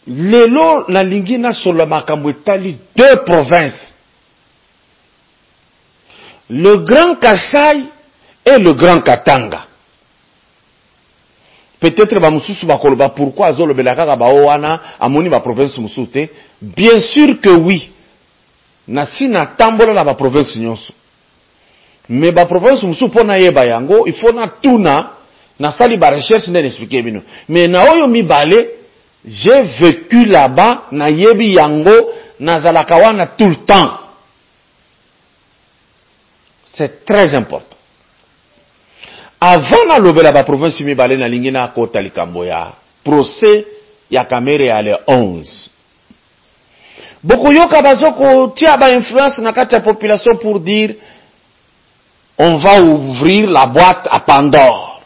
lelo na lingina sur le makambo etali deux provinces. Le Grand Kasaï et le Grand Katanga. Peut-être ba mususu bakoloba pourquoi azolo belaka ba wana amoni ba province musute. Bien sûr que oui. Na sina tambola na ba province nyonso. Mais ba province mususu pona yeba yango, il faut na tuna na sali ba recherche ndene expliquer bino. Mais na oyo mibale, j'ai vécu là-bas na yebi yango na zalaka wana tout le temps. C'est très important. Avant na lobela ba province mibale na lingina kota likambo ya procès ya Kamere ya le 11. Beaucoup yoka bazoko tia ba influence na kati ya population pour dire on va ouvrir la boîte à Pandore.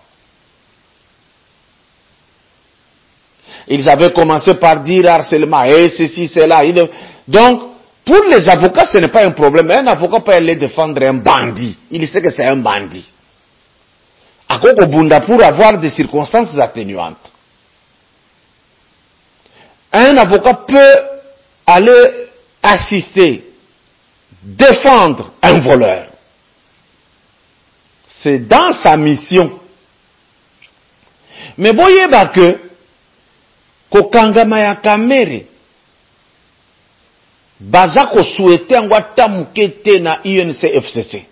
Ils avaient commencé par dire harcèlement et ceci, cela. Donc, pour les avocats, ce n'est pas un problème. Un avocat peut aller défendre un bandit. Il sait que c'est un bandit. À Koko Bunda pour avoir des circonstances atténuantes. Un avocat peut aller assister, défendre un voleur. C'est dans sa mission. Mais boyeba que kokangama ya Kamere baza ko souhaiter ngwata mukete na UNCFCC.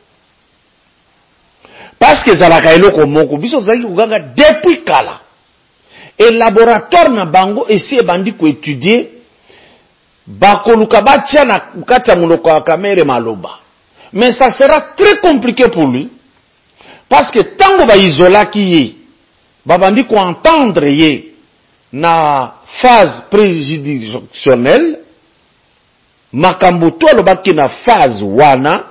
Parce que zalaka eloko moko biso zaki kuganga depuis kala. Et laboratoire na bango essayer bandi ko étudier bakoluka batia na kata munoko ya Kamere maloba. Mais ça sera très compliqué pour lui. Parce que tango ba isola ki ye, babandi ko entendre ye na phase préjudicielle, makambo to lobaki na phase wana,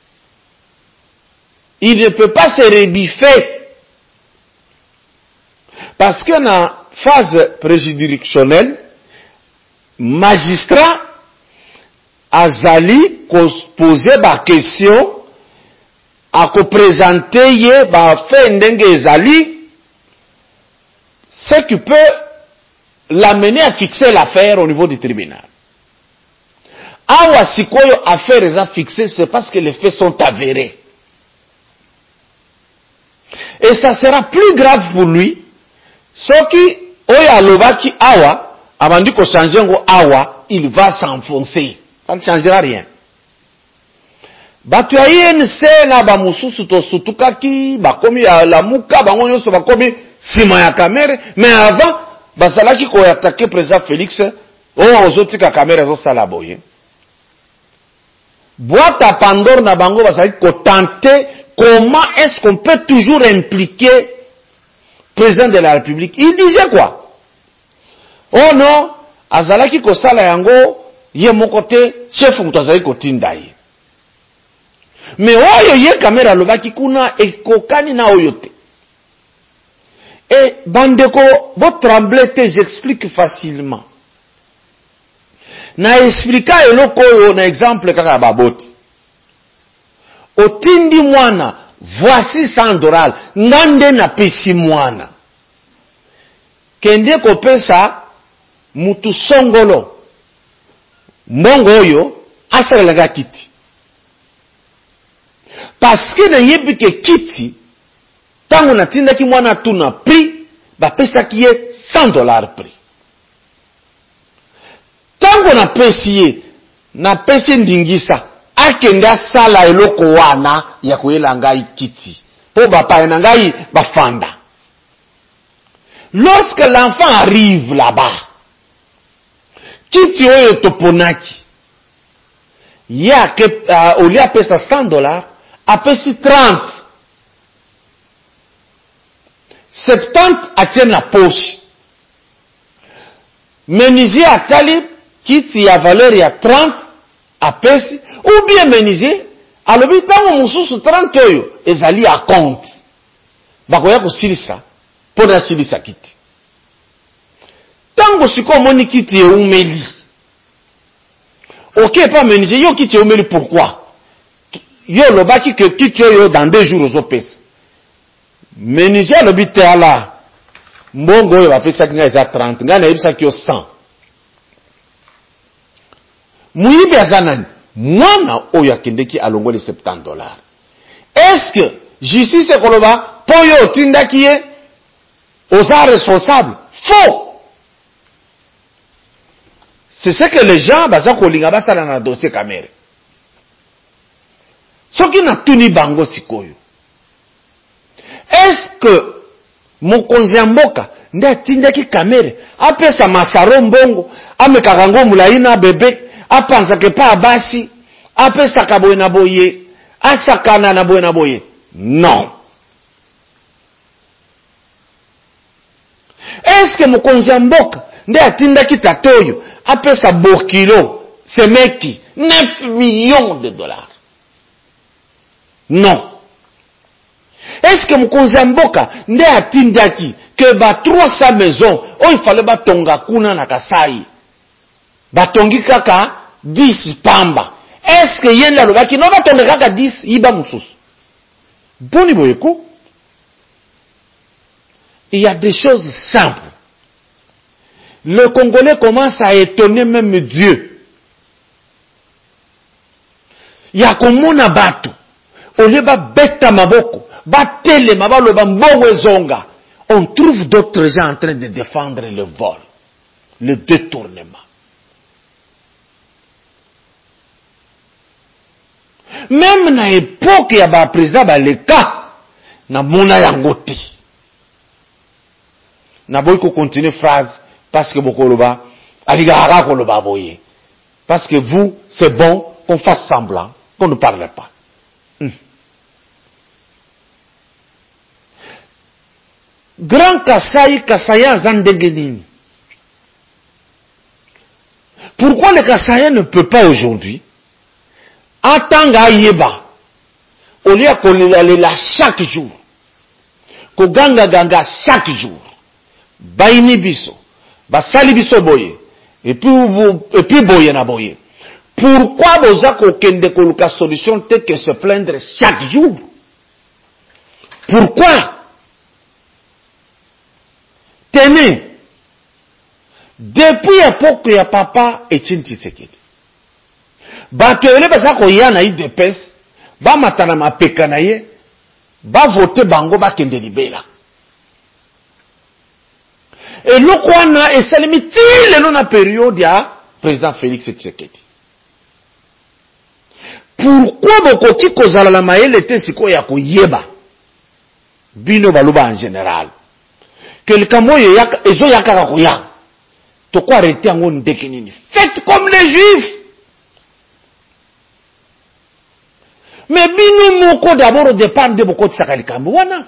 il ne peut pas se rebiffer. Parce que na phase préjudicielle, magistrat azali ko poser ba question à ko présenter ye ba fait ndenge ezali, ce qui peut l'amener à fixer l'affaire au niveau du tribunal. Awa sikoyo affaire eza fixée, c'est parce que les faits sont avérés. Et ça sera plus grave pour lui, ce qui oya lobaki awa, abandi ko changer ngo awa, il va s'enfoncer. Ça ne changera rien. Batu ya INC na ba mususu to sutukaki bakomi ya lamuka bango nyonso bakomi sima ya Kamere, mais avant basalaki ko attaquer président Félix ozotika Kamere zo sala boye. Boîte à Pandore na bango basalaki ko tenter comment est-ce qu'on peut toujours impliquer président de la République. Il disait quoi? Oh non, azalaki ko sala yango ye moko te, chef mutazali ko tinda ye. Mais oyo ye Kamere lobaki kuna ekokani na oyo te. Et bandeko bo trembler te, j'explique facilement. Na explika eloko oyo na exemple kaka baboti. Otindi mwana, voici $100, ngande na pesi mwana. Kende ko pesa mutu songolo. Mbongo oyo asalelanga kiti. Parce que na yebi ke kiti, tango na tinda ki mwana tuna prix, ba pesa ki ye $100 prix. Tango na pesi ye, na pesi ndingisa, akenda sala eloko wana ya kuela ngai kiti. Po bapa na ngai bafanda. Lorsque l'enfant arrive là-bas, kiti oyo toponaki, ya ke au lieu pesa $100, apesi 30. 70 atient la poche. Menuisier atali kiti ya valeur ya 30 apesi, ou bien menuisier alobi tango mususu 30 oyo ezali a compte. Bakoya ko silisa pona silisa kiti. Tango siko moni kiti e umeli. OK, pas menuisier, yo kiti e umeli pourquoi? Yo lobaki que kiti yo dans 2 jours aux opes. Menuisier lobite ala mbongo yo bapesa kinga eza 30, ngana yebisa ki yo 100. Muyibi azanani. Mwana oyo akendeki alongoli $70. Est-ce que justice ekoloba poyo tindaki ye oza responsable? Faux. C'est ce que les gens baza kolinga basala na dossier Kamere. Soki na tuni bango sikoyo. Est-ce que mokonzi ya mboka nde atindaki Kamere apesa masaro mbongo amekaka ngo mulayi na bebe apanzake pa basi apesaka boye na boye asakana na boye na boye? Non. Est-ce que mokonzi ya mboka nde atindaki tatoyo apesa bokilo semeki $9 millions? Non. Est-ce que mokonzi ya mboka nde atindaki que ba 300 maisons il fallait batonga kuna na Kasai batongi kaka 10 pamba? Est-ce que yenda lobaki non batonga kaka 10 yiba mususu? Boni boyeko. Il y a des choses simples. Le Congolais commence à étonner même Dieu. Il y a comme on a bateau. Au lieu de bêta maboko, batele mabalo bambongo zonga. On trouve d'autres gens en train de défendre le vol, le détournement. Même na époque ya ba président ba leka na mona yangoti. Na boy ko continuer phrase parce que bokoloba aligara koloba boye. Parce que vous c'est bon qu'on fasse semblant qu'on ne parle pas. Grand Kasai Kasaya Zandegenini. Pourquoi le Kassaïen ne peut pas aujourd'hui attendre Yeba au lieu qu'on la chaque jour, qu'on ganga chaque jour, baini biso, basali biso boye, et puis boye na boye. Pourquoi boza ko kende koluka solution telle que se plaindre chaque jour? Pourquoi? Tenez, depuis l'époque ya papa Etienne Tshisekedi, bato yele baza ko yana IDPS, ba matana mapeka na ye, ba voter bango ba kende libela. Et lokwana esalemi ti lelo na période ya président Félix Tshisekedi. Pourquoi bokoki kozala la mayele te siko ya koyeba bino baloba en général que le kamoyo ezo yakaka koya to ko arrêter yango ndeke nini? Faites comme les juifs. Mais bino moko d'abord au départ de boko tsaka likambo wana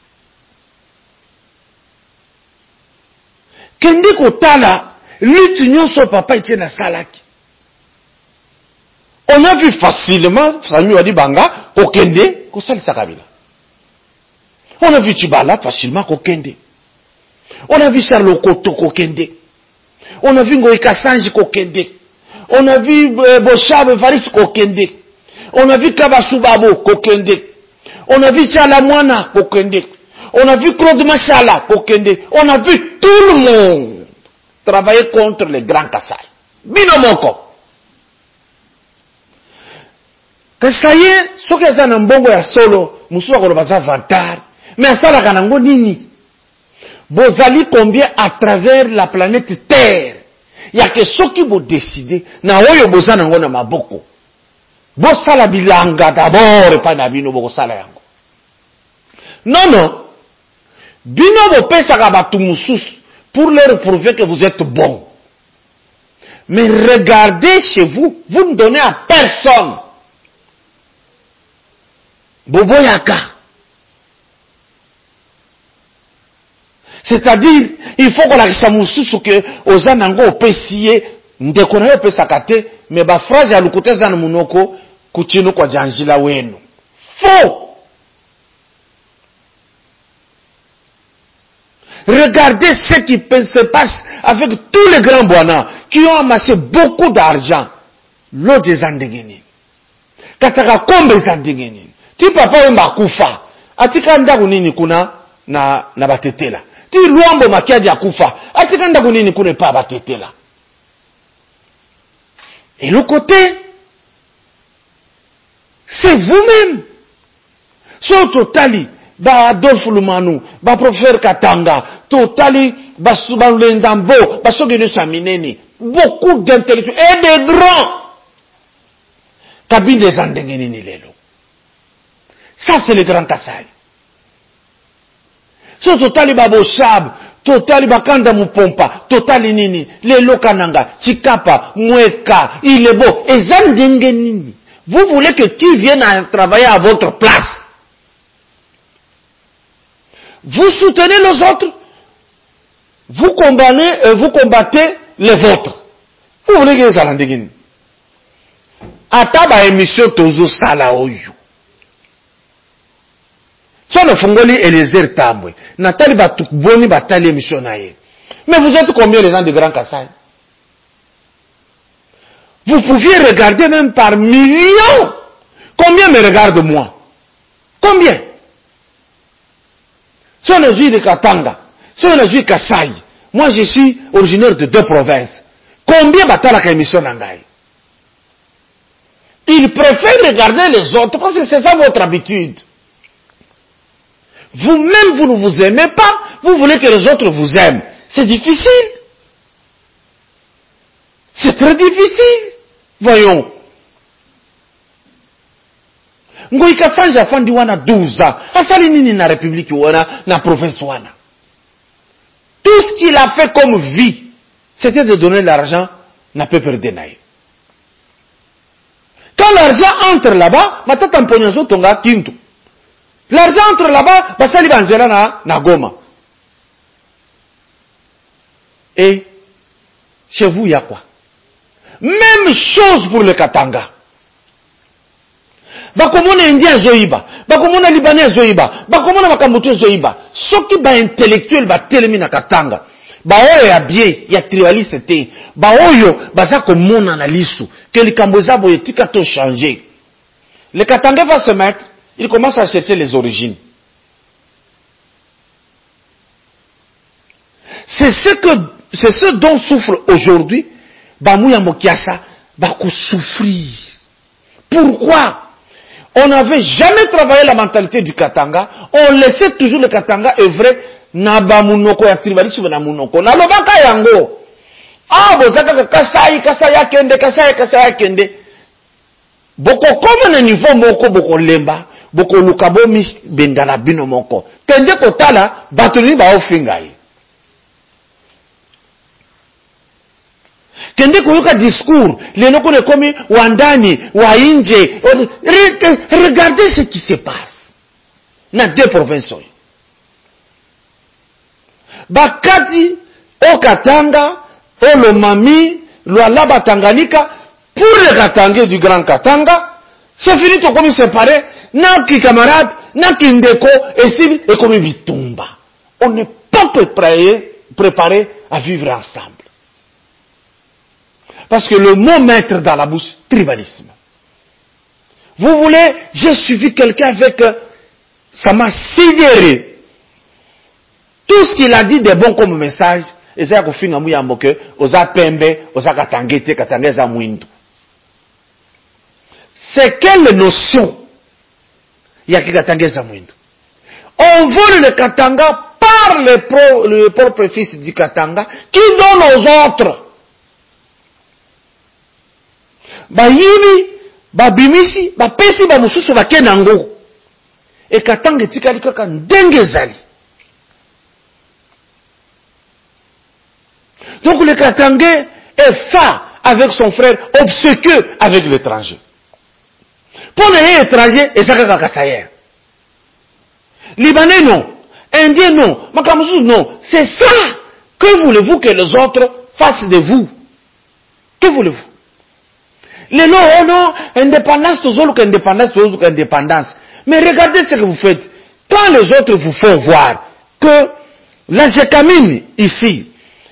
kende kotala lutte nyonso papa Etienne salaki. On a vu facilement Sami Wadi Banga kokende kosalisa Kabila. On a vu Tshibala facilement kokende. On a vu Charles Koto kokende. On a vu Ngoï Kassanji kokende. On a vu Boshab Faris kokende. On a vu Kabasubabo kokende. On a vu Tchalamwana kokende. On a vu Claude Machala kokende. On a vu tout le monde travailler contre les grands Kassai. Binomoko. Kasaye, soki aza na mbongo ya solo, musuwa koloba za vantar, mais asala kanango nini? Bozali combien à travers la planète Terre? Ya ke soki bo décider, na oyo boza nango na maboko. Bo sala bilanga d'abord, pa na bino boko sala yango. Non. Bino bo pesaka batu mususu, pour leur prouver que vous êtes bon. Mais regardez chez vous, vous ne donnez à personne. Boboyaka. C'est-à-dire, il faut qu'on la samususu que ozanango opesiye ndeko na opesa kate mais ba phrase ya lukuteza na munoko kuchino kwa janjila wenu. Faux. Regardez ce qui se passe avec tous les grands boana qui ont amassé beaucoup d'argent. L'autre des Andegeni. Kataka kombe Andegeni. Ti papa wemba kufa. Atika ndaku nini kuna na batetela. Ti luambo makiadi ya kufa. Atika ndaku nini kuna pa batetela. Et le côté, c'est vous-même. So totali, ba Adolphe Lumanu, ba professeur Katanga, totali, ba Soubalendambo, ba Sogene Samineni, beaucoup d'intellectuels et des grands. Kabine des Andengenini Lelo. Ça, c'est le grand Kassai. So totali ba Boshab, totali ba Kanda Mupompa, totali nini, Lelo Kananga, Chikapa, Mweka, Ilebo, et Zandengenini. Vous voulez que qui vienne travailler à votre place? Vous soutenez les autres, vous combattez les vôtres. Vous voulez que ça l'endiguine? Ataba émission tozo sala oyo. Soit le fongoli et les airs tamboué. Natali batuk boni batali émission naïe. Mais vous êtes combien les gens de Grand Kassai? Vous pouviez regarder même par millions. Combien me regarde moi? Combien? Si on a vu de Katanga, si on a vu Kassai, moi je suis originaire de 2 provinces. Combien batala ka émission nangai? Ils préfèrent regarder les autres parce que c'est ça votre habitude. Vous-même, vous ne vous aimez pas, vous voulez que les autres vous aiment. C'est difficile. C'est très difficile. Voyons. Ngoi Kassanja fandi wana 12 ans. Asali nini na république wana, na province wana. Tout ce qu'il a fait comme vie, c'était de donner l'argent, n'a pas perdu naïe. Quand l'argent entre là-bas, matata mponyoso tonga kintu. L'argent entre là-bas, basali banzela na Goma. Et chez vous, il y a quoi? Même chose pour le Katanga. Bakomona Indien zoiba, bakomona Libanais zoiba, bakomona Makambutu zoiba. Soki ba intellectuel ba telemi na Katanga. Ba oyo ya bien, ya tribaliste te. Ba oyo baza komona na lisu que les Kamboza boyetika to changer. Le Katanga va se mettre, il commence à chercher les origines. C'est ce dont souffre aujourd'hui Bamouya Mokiasa, Bako souffrir. Pourquoi? On n'avait jamais travaillé la mentalité du Katanga, on laissait toujours le Katanga œuvrer na bamunoko ya tribalisme na munoko. Na lobaka yango. Ah, bozaka kasaya kende. Boko comme na niveau moko boko lemba, boko lukabo mis bengala bino moko. Kende kotala batuni ba ofingai. Kende koyoka discours, les locaux de komi wandani, wainje. Regardez ce qui se passe. Na 2 provinces. Bakati, au Katanga, au Lomami, Lualaba Tanganyika, pour les Katanga du Grand Katanga, c'est fini tout comme séparé, n'a qui camarade, n'a qui ndeko, et si, et comme bitumba. On n'est pas préparé à vivre ensemble. Parce que le mot mettre dans la bouche, tribalisme. Vous voulez, j'ai suivi quelqu'un avec, ça m'a sidéré. Tout ce qu'il a dit de bon comme message, et ça a fait que oza pembe, oza katangete, katangeza mwindu. C'est quelle notion? Il y a qui katangeza mwindu. On vole le Katanga par le propre fils du Katanga qui donne aux autres. Bayini, babimisi, bapesi bamususu bakenango. Et Katanga tikali kaka ndenge zali. Donc le Katangais est fa avec son frère, obséquieux avec l'étranger. Pour les étrangers, et ça kaka kasayer. Libanais non, Indien non, Makamusu non. C'est ça. Que voulez-vous que les autres fassent de vous? Que voulez-vous? Les lots, oh non, indépendance, indépendance. Mais regardez ce que vous faites. Quand les autres vous font voir que la Gécamine ici,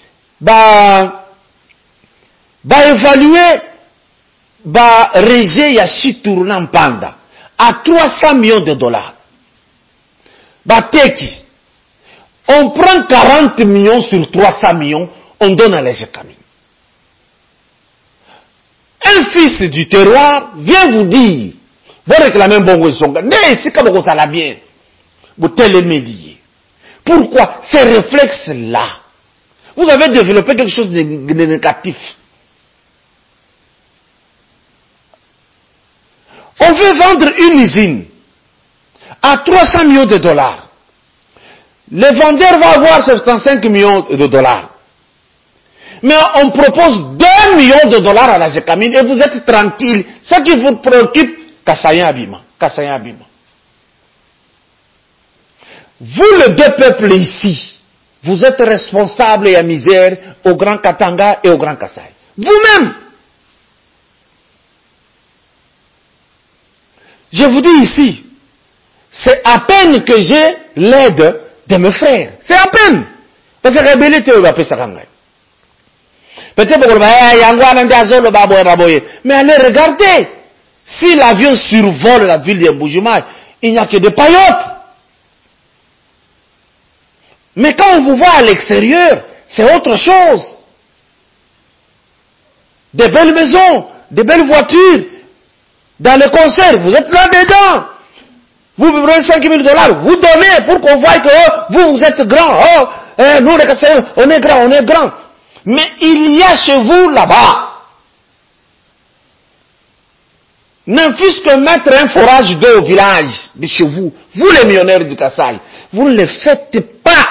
évaluer, rejet Yashi tournant panda à 300 millions de dollars. Teki, on prend 40 millions sur 300 millions, on donne à la Gécamine. Un fils du terroir vient vous dire, vous réclamez bon Wesonga, mais c'est comme ça la bien. Vous téléméliez. Pourquoi? Ces réflexes-là, vous avez développé quelque chose de négatif. On veut vendre une usine à 300 millions de dollars. Le vendeur va avoir 75 millions de dollars. Mais on propose 2 millions de dollars à la Gécamine et vous êtes tranquille. Ce qui vous préoccupe, Kassayan Abima. Kassayan Abima. Vous, les deux peuples ici, vous êtes responsables et à misère au Grand Katanga et au Grand Kassai. Vous-même. Je vous dis ici, c'est à peine que j'ai l'aide de mes frères. C'est à peine. Parce que peut-être mais allez regarder. Si l'avion survole la ville de Mbuji-Mayi, il n'y a que des paillotes. Mais quand on vous voit à l'extérieur, c'est autre chose. Des belles maisons, des belles voitures. Dans les concerts, vous êtes là-dedans. Vous prenez 5 000 dollars, vous donnez pour qu'on voie que vous êtes grand. Oh, nous les Kassaïens, on est grand, on est grand. Mais il y a chez vous là-bas, ne fût-ce que mettre un forage d'eau au village de chez vous, vous les millionnaires du Kassai, vous ne le faites pas.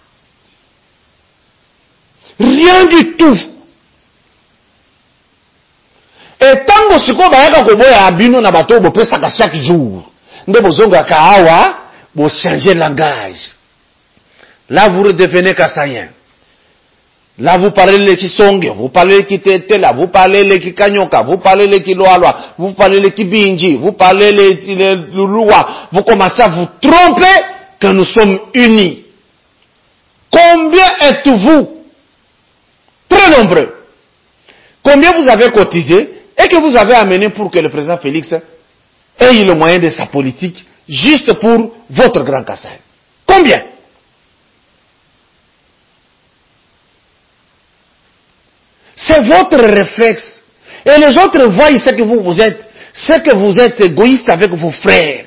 Rien du tout. Et tant que ce qu'on va abino na bateau, vous pouvez ça chaque jour. Vous changez de langage. Là, vous redevenez Kassaïen. Là, vous parlez les Kisonge, vous parlez les Kitetela, vous parlez les Kikanyoka, vous parlez les Kiloaloa, vous parlez les Kibinji, vous parlez les Lulua. Vous commencez à vous tromper que nous sommes unis. Combien êtes-vous? Très nombreux. Combien vous avez cotisé et que vous avez amené pour que le président Félix ait le moyen de sa politique juste pour votre Grand Kassai? Combien? C'est votre réflexe. Et les autres voient ce que vous êtes. C'est que vous êtes égoïste avec vos frères.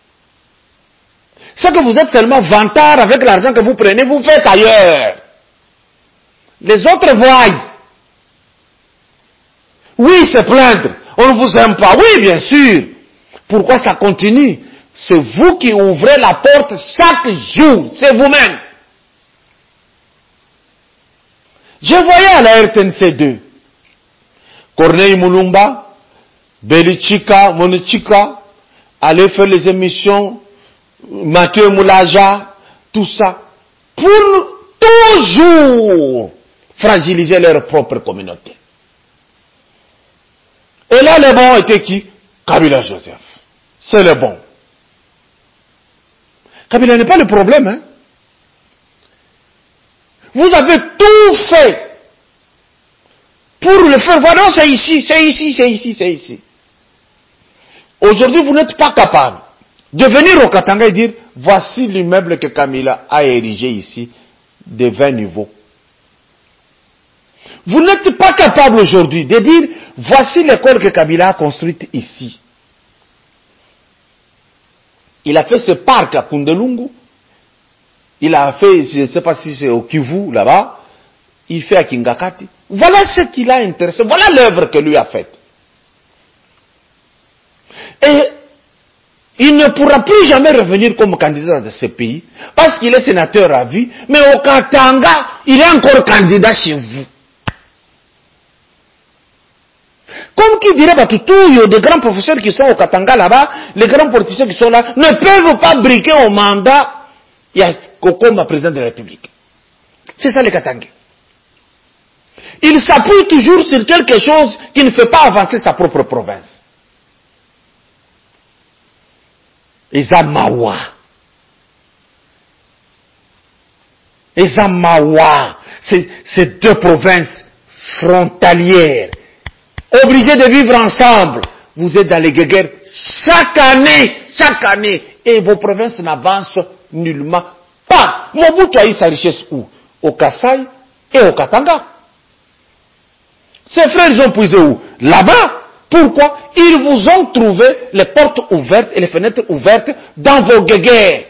C'est que vous êtes seulement vantard avec l'argent que vous prenez, vous faites ailleurs. Les autres voient. Oui, se plaindre. On ne vous aime pas. Oui, bien sûr. Pourquoi ça continue? C'est vous qui ouvrez la porte chaque jour. C'est vous-même. Je voyais à la RTNC 2, Corneille Moulumba, Belichika, Monichika, aller faire les émissions, Mathieu Moulaja, tout ça, pour toujours fragiliser leur propre communauté. Et là, le bon était qui? Kabila Joseph. C'est le bon. Kabila n'est pas le problème, hein. Vous avez tout fait pour le faire voir. Non, c'est ici, c'est ici, c'est ici, c'est ici. Aujourd'hui, vous n'êtes pas capable de venir au Katanga et dire, voici l'immeuble que Kabila a érigé ici de 20 niveaux. Vous n'êtes pas capable aujourd'hui de dire, voici l'école que Kabila a construite ici. Il a fait ce parc à Kundelungu. Il a fait, je ne sais pas si c'est au Kivu, là-bas. Il fait à Kingakati. Voilà ce qui l'a intéressé. Voilà l'œuvre que lui a faite. Et il ne pourra plus jamais revenir comme candidat de ce pays, parce qu'il est sénateur à vie, mais au Katanga, il est encore candidat chez vous. Comme qui dirait Batoutou, des grands professeurs qui sont au Katanga là-bas, les grands politiciens qui sont là, ne peuvent pas briquer au mandat. Il y a comme président de la République. C'est ça les Katangais. Il s'appuie toujours sur quelque chose qui ne fait pas avancer sa propre province. Ezamawa. C'est deux provinces frontalières, obligées de vivre ensemble. Vous êtes dans les guerres chaque année, et vos provinces n'avancent nullement pas. Mobutu a eu sa richesse où? Au Kassai et au Katanga. Ces frères, ils ont puisé où? Là-bas. Pourquoi? Ils vous ont trouvé les portes ouvertes et les fenêtres ouvertes dans vos guéguerres.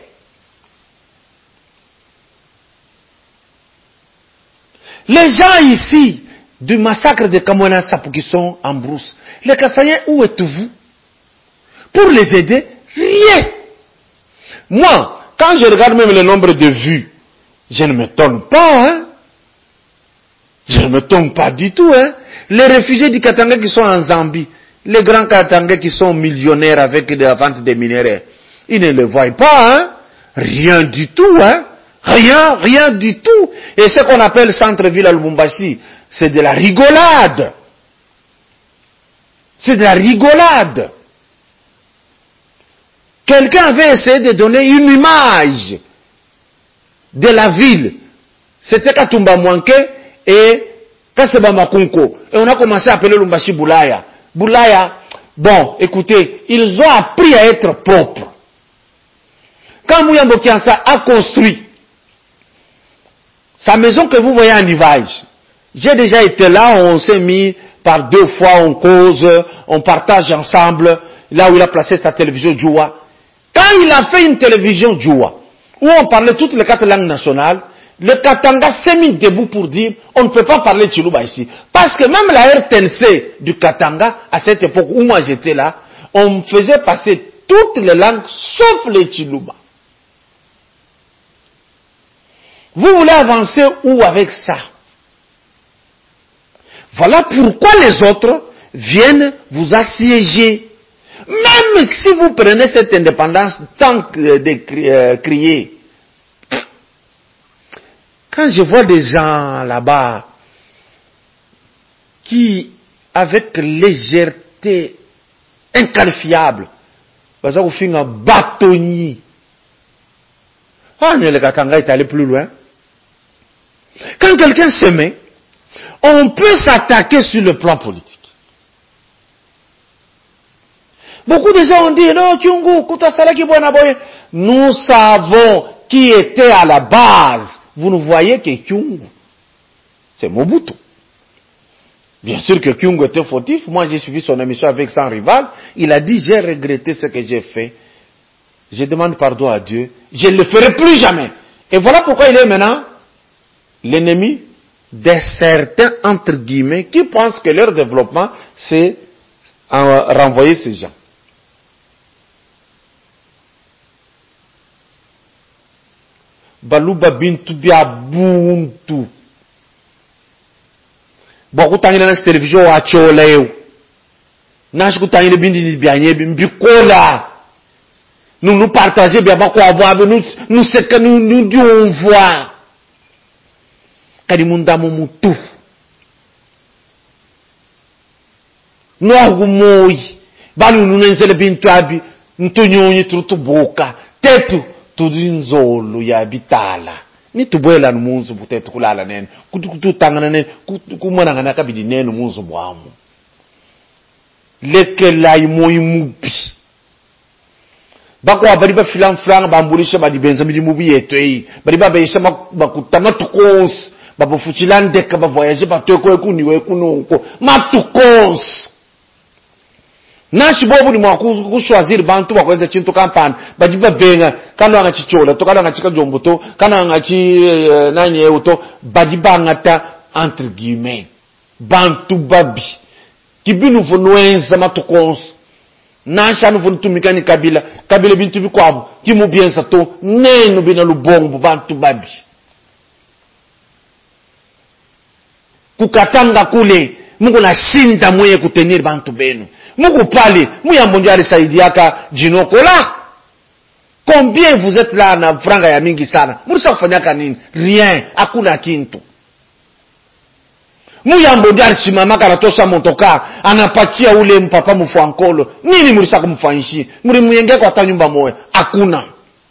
Les gens ici, du massacre de Kamwana Sapou qui sont en brousse, les Kassaïens, où êtes-vous? Pour les aider, rien. Moi, quand je regarde même le nombre de vues, je ne m'étonne pas, hein. Je ne m'étonne pas du tout, hein. Les réfugiés du Katanga qui sont en Zambie, les grands Katanga qui sont millionnaires avec la vente des minéraux, ils ne le voient pas, hein. Rien du tout, hein. Rien du tout. Et ce qu'on appelle centre-ville à Lubumbashi, c'est de la rigolade. C'est de la rigolade. Quelqu'un avait essayé de donner une image de la ville. C'était Katumba Mwanke et Kaseba Makunko. Et on a commencé à appeler Lubumbashi Boulaya. Boulaya, bon, écoutez, ils ont appris à être propres. Quand Mouyambo Kiansa a construit sa maison que vous voyez en Nivage, j'ai déjà été là, on s'est mis par 2 fois, on cause, on partage ensemble, là où il a placé sa télévision Djoua. Quand il a fait une télévision Djoua, où on parlait toutes les 4 langues nationales, le Katanga s'est mis debout pour dire, on ne peut pas parler Chiluba ici. Parce que même la RTNC du Katanga, à cette époque où moi j'étais là, on faisait passer toutes les langues sauf les Chiluba. Vous voulez avancer où avec ça? Voilà pourquoi les autres viennent vous assiéger. Même si vous prenez cette indépendance tant que de crier. Quand je vois des gens là-bas qui, avec légèreté inqualifiable, vous faites un bâtonnier. Ah, mais le Katanga est allé plus loin. Quand quelqu'un se met, on peut s'attaquer sur le plan politique. Beaucoup de gens ont dit, non, Kyungu, Kutasalaki Bonaboye. Nous savons qui était à la base. Vous ne voyez que Kyungu. C'est Mobutu. Bien sûr que Kyungu était fautif. Moi, j'ai suivi son émission avec son rival. Il a dit, j'ai regretté ce que j'ai fait. Je demande pardon à Dieu. Je ne le ferai plus jamais. Et voilà pourquoi il est maintenant l'ennemi de certains, entre guillemets, qui pensent que leur développement, c'est renvoyer ces gens. Baluba bintu bia buntu. Boku tangina na télévision wa choleo. Nash kutangina bindi ni bianye bikola. Nous partageons bien quoi voir, nous c'est que nous Dieu voit. Kadimunda mutu. Nous agumoi. Balu nous nenzele bintu abi. Ntonyo trutu boka. Tetu. Tudinzolo ya bitala. Ni tubuela n'umunzu butetu kulala nene. Kututangana nene. Kumwana ngana kabidi nene umunzu bwamu. Lekela imoyi mubi. Bakwa bari ba filan franga bambulisha badibenza midi mubi yetu ei. Bari ba beisa bakutama tukos. Babo fuchilande ka ba voyager batoko ekuniwe kunonko. Matukos. Nashi bobu ni mwaku kushwaziri bantu bakweza chintu kampani bajiba benga kana anga chichola to kana anga chikajombuto kana anga chi nanye uto bajiba ngata entre guillemets bantu babi kibinu vonwenza matukons nasha nu vontumika ni kabila bintu bikwabo kimubienza to nenu bina lubongo bantu babi kukatanga kule Mungu na shinda mwenye kutenir bantu benu. Mungu pale, mwenye mondiali saidiaka jinoko la. Combien vous êtes là na franga ya mingi sana? Murisa kufanyaka nini? Rien, hakuna kintu. Mwenye mondiali simamaka natosha montoka, anapatia ule mpapa mfuankolo. Nini murisa kumfanyishi? Muri muyenge kwa ta nyumba moya. Hakuna.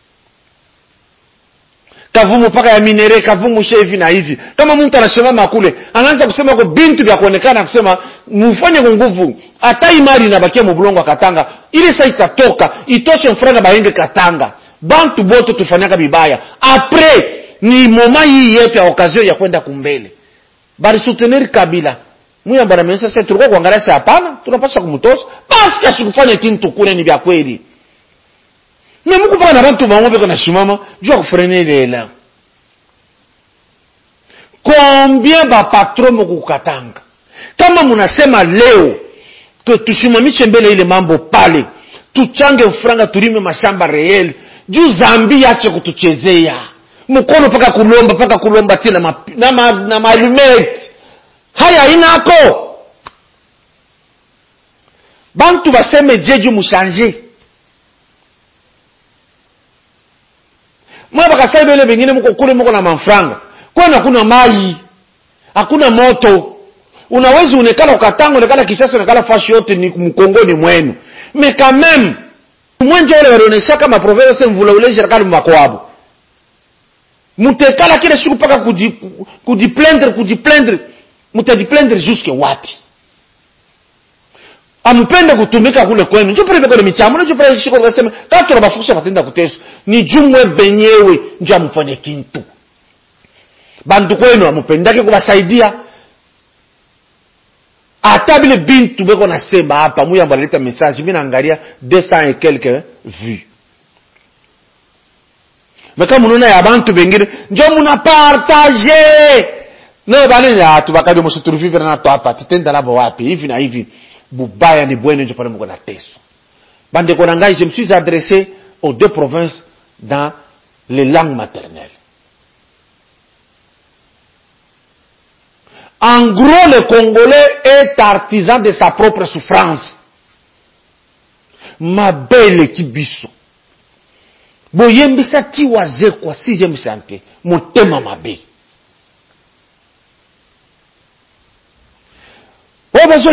Kavumu paka ya minere, kavumu shevi na hivi. Kama mtu anashimama kule, anaanza kusema kwa bintu vya kuonekana kusema mufanye kwa nguvu. Hata imari inabakia mubulongo Katanga, ile saa itatoka, itoshe mfranga baenge Katanga. Bantu bote tufanyaka bibaya. Après ni moma hii yetu ya okazio ya kwenda kumbele. Bari soutenir Kabila. Muyamba na mensa sasa tulikuwa kuangalia sasa hapana, tunapaswa kumtosa. Basi asikufanye kintu kule ni vya kweli. Na Mungu bana bantu bamwe kana shimama jua kufrene lela. Combien ba patron mukukatanga. Kama munasema leo tusimamishe mbele ile mambo pale, tuchange ufranga tulime mashamba real, juu zambi ache kutuchezea mkono paka kulomba tena na malumet haya inako bantu baseme jeju mushange mwa baka saibe ile bengine mko kule mko na mafranga kwani hakuna mai, hakuna moto. Unawezi unekala ukatango, unekala Kisasa, unekala fashi yote ni mkongoni mwenu. Mais quand même, mwenje wale walionesha kama proverbe mvula uleje rakali mwakwabo. Mutekala kile siku paka kujiplendre, mutajiplendre jusque wapi? Amupende kutumika kule kwenu. Njo prebe kwa michamu, njo prebe shiko kasema, kato na bafukusha patenda kuteso. Ni jumwe benyewe, njo amufanye kintu. Bantu kwenu amupendake kubasaidia. Ata bile bintu beko nasema hapa Muyamba alileta message mimi naangalia 200 et quelques vues. Mais kama unaona ya bantu bengine njo muna partager. Na bale ya tubakadi msiturivive na to hapa titenda labo wapi hivi na hivi bubaya ni bwene njo pale mko na teso. Bande ko nangai je me suis adressé aux deux provinces dans les langues maternelles. En gros, le Congolais est artisan de sa propre souffrance. Ma belle kibiso. Boyembisa tiwaze kwa si je me sante. Motema mabe. Obezo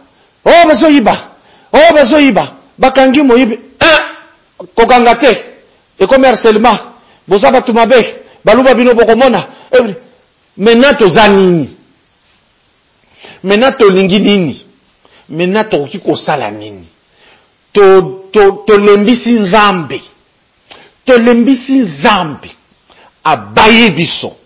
iba. Bakangi mo ibe. Kokangate. Ekomi harcèlement. Bozaba tumabe. Baluba bino bokomona. Menato zanini. Menato lingi nini? Menato kiko sala nini? To lembisi nzambe. To lembisi nzambe. Abaye biso.